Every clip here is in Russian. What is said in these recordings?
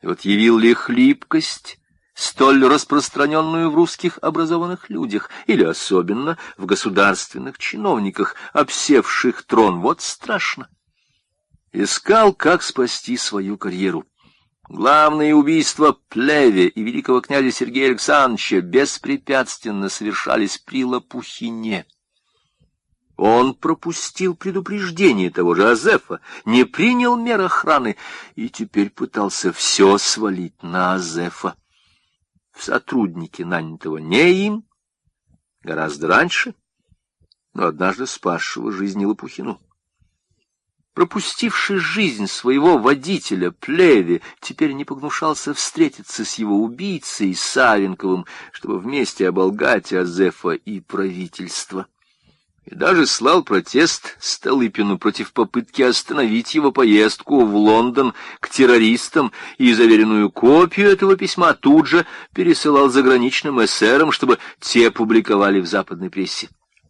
И вот явил ли хлипкость, столь распространенную в русских образованных людях, или особенно в государственных чиновниках, обсевших трон, вот страшно. Искал, как спасти свою карьеру. Главные убийства Плеве и великого князя Сергея Александровича беспрепятственно совершались при Лопухине. Он пропустил предупреждение того же Азефа, не принял мер охраны и теперь пытался все свалить на Азефа. В сотруднике, нанятого не им, гораздо раньше, но однажды спасшего жизни Лопухину. Пропустивший жизнь своего водителя Плеве, теперь не погнушался встретиться с его убийцей Савенковым, чтобы вместе оболгать Азефа и правительство. И даже слал протест Столыпину против попытки остановить его поездку в Лондон к террористам, и заверенную копию этого письма тут же пересылал заграничным эсерам, чтобы те публиковали в западной прессе.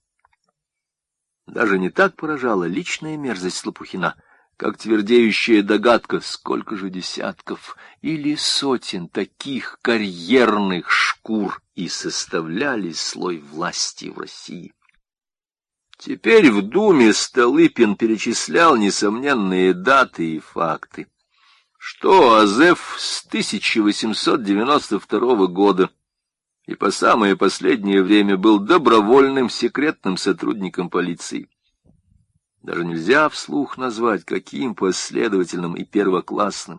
Даже не так поражала личная мерзость Лопухина, как твердеющая догадка, сколько же десятков или сотен таких карьерных шкур и составляли слой власти в России. Теперь в Думе Столыпин перечислял несомненные даты и факты. Что Азеф с 1892 года и по самое последнее время был добровольным секретным сотрудником полиции. Даже нельзя вслух назвать, каким последовательным и первоклассным.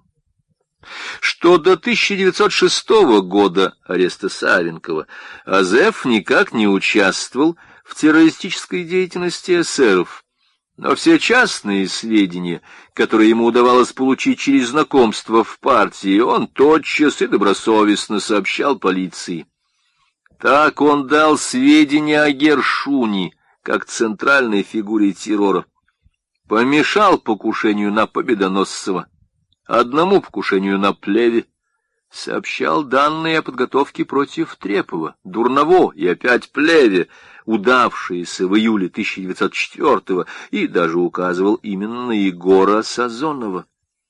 Что до 1906 года ареста Савенкова Азеф никак не участвовал в террористической деятельности эсеров, но все частные сведения, которые ему удавалось получить через знакомство в партии, он тотчас и добросовестно сообщал полиции. Так он дал сведения о Гершуни, как центральной фигуре террора. Помешал покушению на Победоносцева, одному покушению на Плеве, сообщал данные о подготовке против Трепова, Дурново и опять Плеве, удавшиеся в июле 1904-го, и даже указывал именно на Егора Сазонова.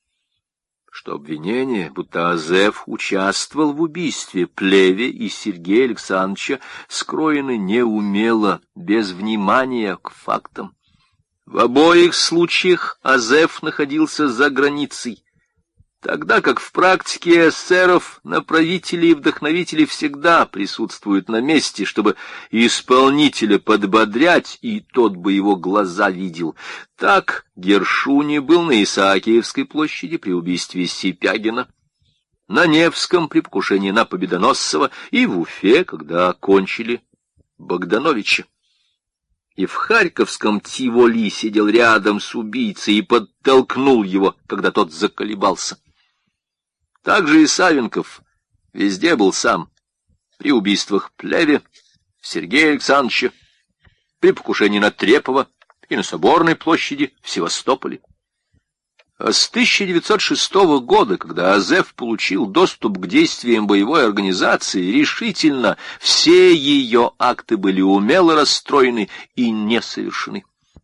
Что обвинение, будто Азеф участвовал в убийстве Плеве и Сергея Александровича, скроены неумело, без внимания к фактам. В обоих случаях Азеф находился за границей, тогда как в практике эсеров направители и вдохновители всегда присутствуют на месте, чтобы исполнителя подбодрять, и тот бы его глаза видел. Так Гершуни был на Исаакиевской площади при убийстве Сипягина, на Невском при покушении на Победоносцева и в Уфе, когда кончили Богдановича. И в Харьковском Тиволи сидел рядом с убийцей и подтолкнул его, когда тот заколебался. Также и Савенков везде был сам. При убийствах Плеве, Сергея Александровича, при покушении на Трепова и на Соборной площади в Севастополе. А с 1906 года, когда Азеф получил доступ к действиям боевой организации, решительно все ее акты были умело расстроены и не совершены.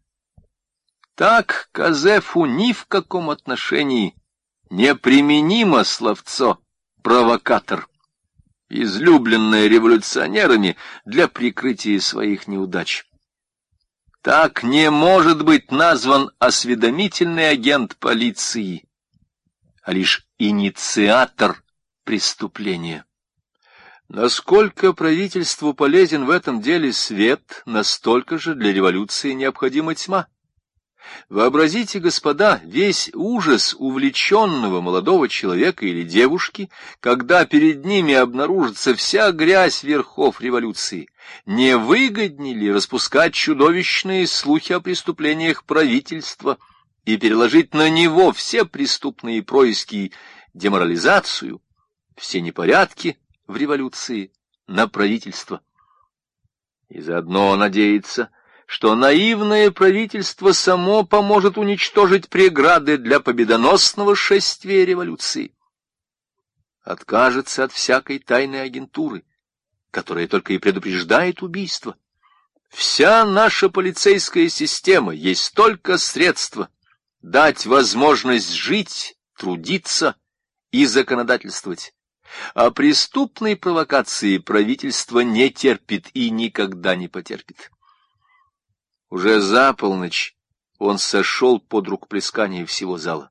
Так к Азефу ни в каком отношении неприменимо словцо «провокатор», излюбленное революционерами для прикрытия своих неудач. Так не может быть назван осведомительный агент полиции, а лишь инициатор преступления. Насколько правительству полезен в этом деле свет, настолько же для революции необходима тьма. Вообразите, господа, весь ужас увлеченного молодого человека или девушки, когда перед ними обнаружится вся грязь верхов революции. Не выгоднее ли распускать чудовищные слухи о преступлениях правительства и переложить на него все преступные происки и деморализацию, все непорядки в революции на правительство? И заодно надеяться, что наивное правительство само поможет уничтожить преграды для победоносного шествия революции. Откажется от всякой тайной агентуры, которая только и предупреждает убийство. Вся наша полицейская система есть только средство дать возможность жить, трудиться и законодательствовать. А преступной провокации правительство не терпит и никогда не потерпит. Уже за полночь он сошел под рукоплескание всего зала.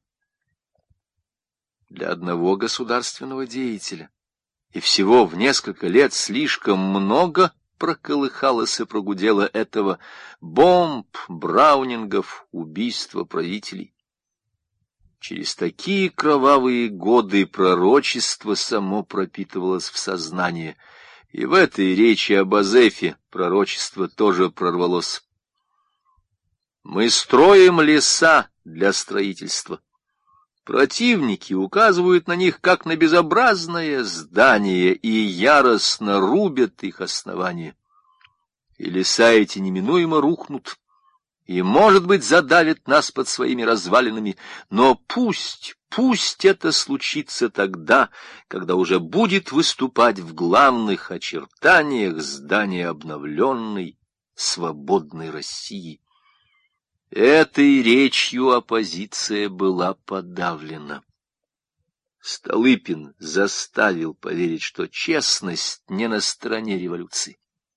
Для одного государственного деятеля и всего в несколько лет слишком много проколыхалось и прогудело этого: бомб, браунингов, убийства правителей. Через такие кровавые годы пророчество само пропитывалось в сознание, и в этой речи об Азефе пророчество тоже прорвалось. Мы строим леса для строительства. Противники указывают на них как на безобразное здание и яростно рубят их основания. И леса эти неминуемо рухнут, и, может быть, задавят нас под своими развалинами, но пусть это случится тогда, когда уже будет выступать в главных очертаниях здания обновленной, свободной России. Этой речью оппозиция была подавлена. Столыпин заставил поверить, что честность не на стороне революции.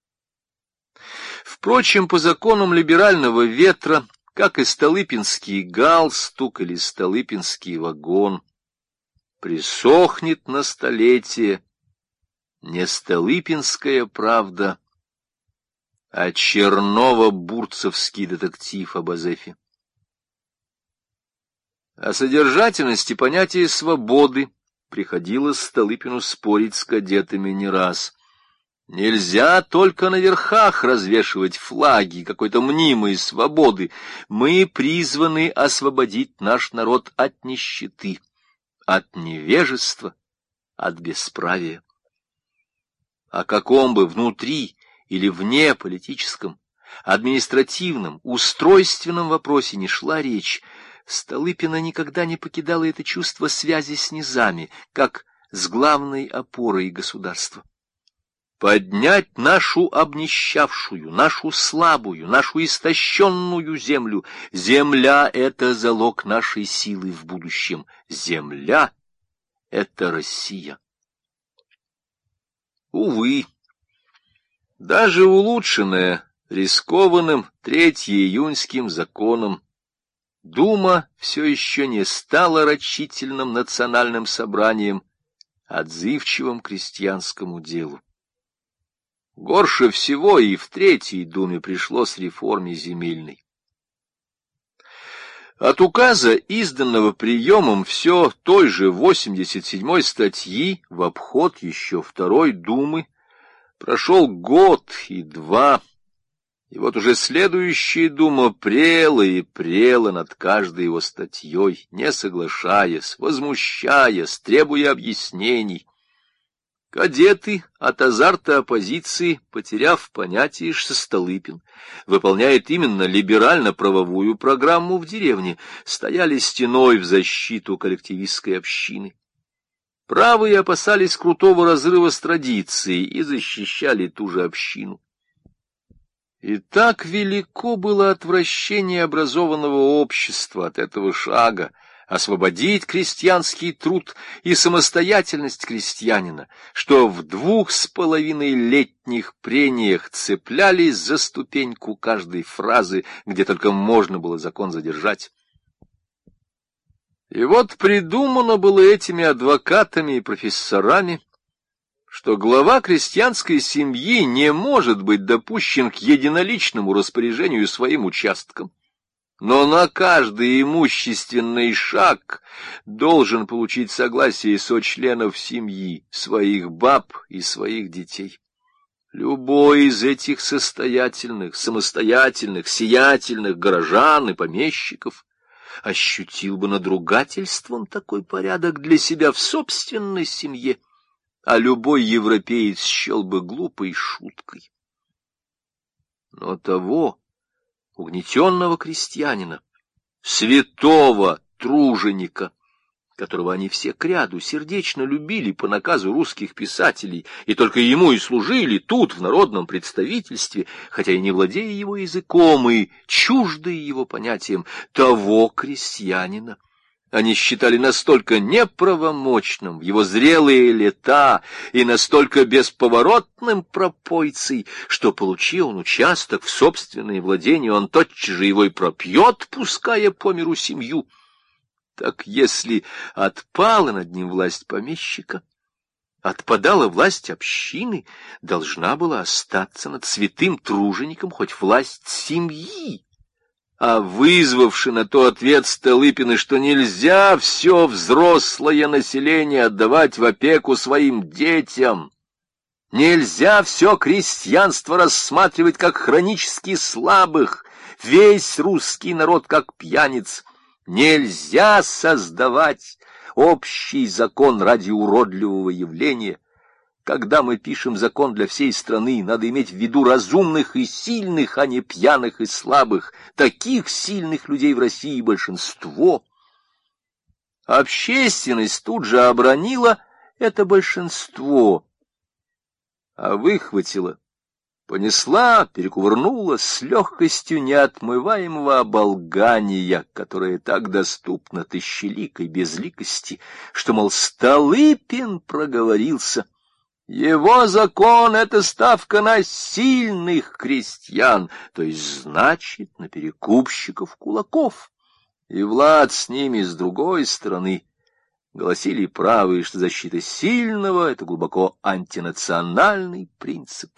Впрочем, по законам либерального ветра, как и столыпинский галстук или столыпинский вагон, присохнет на столетие не столыпинская правда, а черново-бурцевский детектив об Азефе. О содержательности понятия свободы приходилось Столыпину спорить с кадетами не раз. Нельзя только на верхах развешивать флаги какой-то мнимой свободы. Мы призваны освободить наш народ от нищеты, от невежества, от бесправия. О каком бы внутри или вне политическом, административном, устройственном вопросе не шла речь, Столыпина никогда не покидало это чувство связи с низами, как с главной опорой государства. Поднять нашу обнищавшую, нашу слабую, нашу истощенную землю. Земля — это залог нашей силы в будущем. Земля — это Россия. Увы, даже улучшенная рискованным 3-июньским законом, Дума все еще не стала рачительным национальным собранием, отзывчивым крестьянскому делу. Горше всего и в Третьей Думе пришлось реформе земельной. От указа, изданного приемом все той же 87-й статьи в обход еще Второй Думы, прошел год и два, и вот уже следующая Дума прела и прела над каждой его статьей, не соглашаясь, возмущаясь, требуя объяснений. Кадеты от азарта оппозиции, потеряв понятие, что Столыпин выполняет именно либерально-правовую программу в деревне, стояли стеной в защиту коллективистской общины. Правые опасались крутого разрыва с традицией и защищали ту же общину. И так велико было отвращение образованного общества от этого шага, освободить крестьянский труд и самостоятельность крестьянина, что в 2,5-летних прениях цеплялись за ступеньку каждой фразы, где только можно было закон задержать. И вот придумано было этими адвокатами и профессорами, что глава крестьянской семьи не может быть допущен к единоличному распоряжению своим участком, но на каждый имущественный шаг должен получить согласие сочленов семьи, своих баб и своих детей. Любой из этих состоятельных, самостоятельных, сиятельных горожан и помещиков ощутил бы надругательством такой порядок для себя в собственной семье, а любой европеец счел бы глупой шуткой. Но того угнетенного крестьянина, святого труженика, которого они все кряду сердечно любили по наказу русских писателей, и только ему и служили тут, в народном представительстве, хотя и не владея его языком и чуждые его понятиям, того крестьянина они считали настолько неправомочным в его зрелые лета и настолько бесповоротным пропойцей, что, получив он участок в собственное владение, он тотчас же его и пропьет, пуская по миру семью. Так если отпала над ним власть помещика, отпадала власть общины, должна была остаться над святым тружеником хоть власть семьи. А вызвавши на то ответ Столыпина, что нельзя все взрослое население отдавать в опеку своим детям, нельзя все крестьянство рассматривать как хронически слабых, весь русский народ как пьяниц, нельзя создавать общий закон ради уродливого явления. Когда мы пишем закон для всей страны, надо иметь в виду разумных и сильных, а не пьяных и слабых. Таких сильных людей в России большинство. Общественность тут же обронила это большинство, а выхватила, понесла, перекувырнула с легкостью неотмываемого оболгания, которое так доступно тысячеликой безликости, что, мол, Столыпин проговорился. Его закон — это ставка на сильных крестьян, то есть, значит, на перекупщиков кулаков. И Влад с ними с другой стороны гласили правые, что защита сильного — это глубоко антинациональный принцип.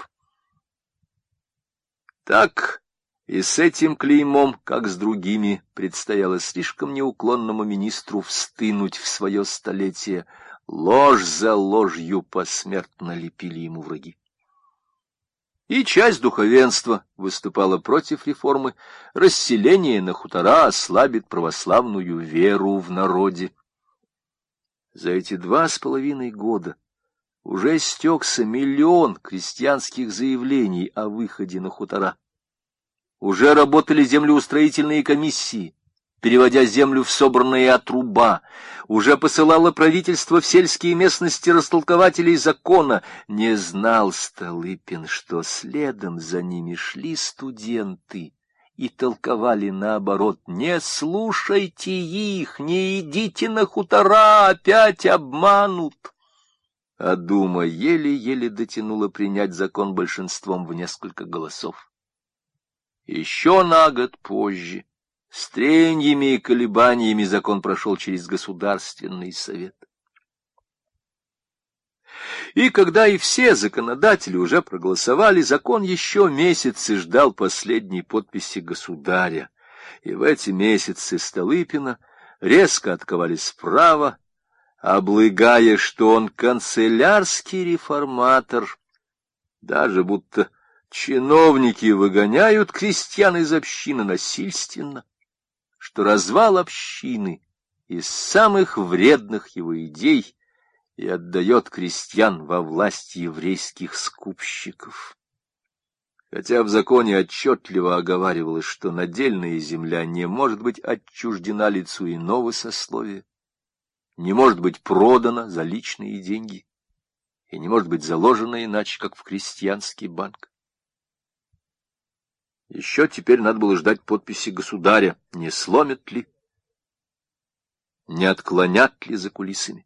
Так и с этим клеймом, как с другими, предстояло слишком неуклонному министру встынуть в свое столетие. Ложь за ложью посмертно лепили ему враги. И часть духовенства выступала против реформы. Расселение на хутора ослабит православную веру в народе. За эти 2,5 года уже стекся 1 миллион крестьянских заявлений о выходе на хутора. Уже работали землеустроительные комиссии, переводя землю в собранные отруба. Уже посылало правительство в сельские местности растолкователей закона. Не знал Столыпин, что следом за ними шли студенты и толковали наоборот: не слушайте их, не идите на хутора, опять обманут. А Дума еле-еле дотянула принять закон большинством в несколько голосов. Еще на год позже, с треньями и колебаниями, закон прошел через Государственный совет. И когда и все законодатели уже проголосовали, закон еще месяцы ждал последней подписи государя. И в эти месяцы Столыпина резко отковали справа, облыгая, что он канцелярский реформатор, даже будто чиновники выгоняют крестьян из общины насильственно, что развал общины из самых вредных его идей и отдает крестьян во власть еврейских скупщиков. Хотя в законе отчетливо оговаривалось, что надельная земля не может быть отчуждена лицу иного сословия, не может быть продана за личные деньги и не может быть заложена иначе, как в крестьянский банк. Еще теперь надо было ждать подписи государя, не сломят ли, не отклонят ли за кулисами.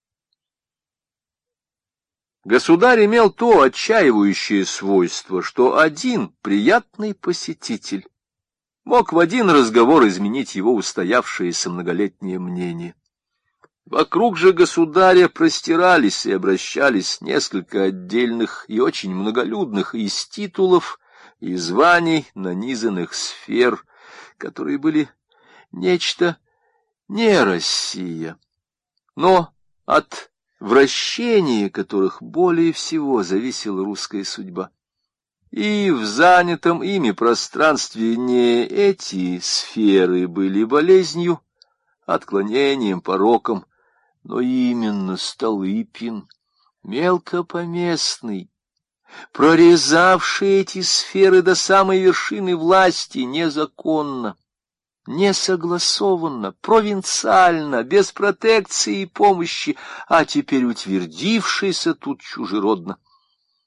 Государь имел то отчаивающее свойство, что один приятный посетитель мог в один разговор изменить его устоявшееся многолетнее мнение. Вокруг же государя простирались и обращались несколько отдельных и очень многолюдных из титулов и званий, нанизанных сфер, которые были нечто не Россия, но от вращения которых более всего зависела русская судьба. И в занятом ими пространстве не эти сферы были болезнью, отклонением, пороком, но именно Столыпин, мелкопоместный, прорезавший эти сферы до самой вершины власти незаконно, несогласованно, провинциально, без протекции и помощи, а теперь утвердившийся тут чужеродно.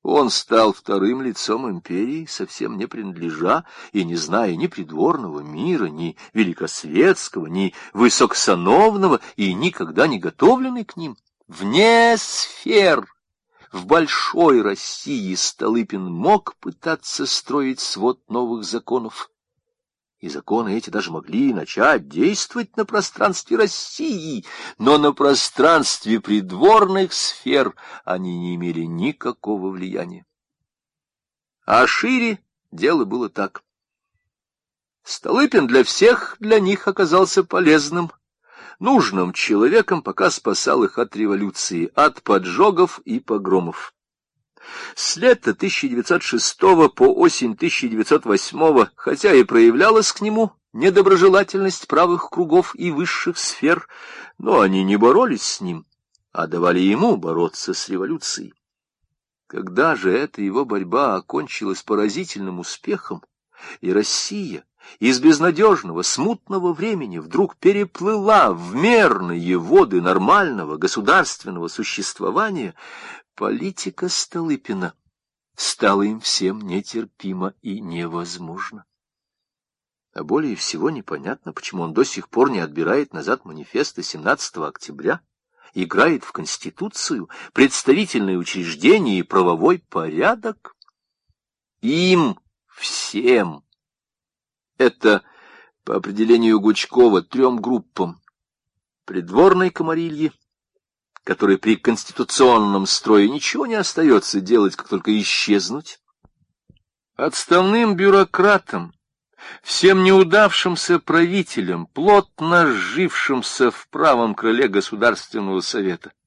Он стал вторым лицом империи, совсем не принадлежа и не зная ни придворного мира, ни великосветского, ни высокосановного и никогда не готовленный к ним. Вне сфер, в большой России Столыпин мог пытаться строить свод новых законов, и законы эти даже могли начать действовать на пространстве России, но на пространстве придворных сфер они не имели никакого влияния. А шире дело было так. Столыпин для них оказался полезным, нужным человеком, пока спасал их от революции, от поджогов и погромов. С лета 1906 по осень 1908, хотя и проявлялась к нему недоброжелательность правых кругов и высших сфер, но они не боролись с ним, а давали ему бороться с революцией. Когда же эта его борьба окончилась поразительным успехом, и Россия из безнадежного, смутного времени вдруг переплыла в мерные воды нормального государственного существования, политика Столыпина стала им всем нетерпима и невозможна. А более всего непонятно, почему он до сих пор не отбирает назад манифеста 17 октября, играет в Конституцию, представительные учреждения и правовой порядок. Им всем, это по определению Гучкова 3 группам: придворной комарильи, которой при конституционном строе ничего не остается делать, как только исчезнуть, отставным бюрократам, всем неудавшимся правителям, плотно сжившимся в правом крыле Государственного совета,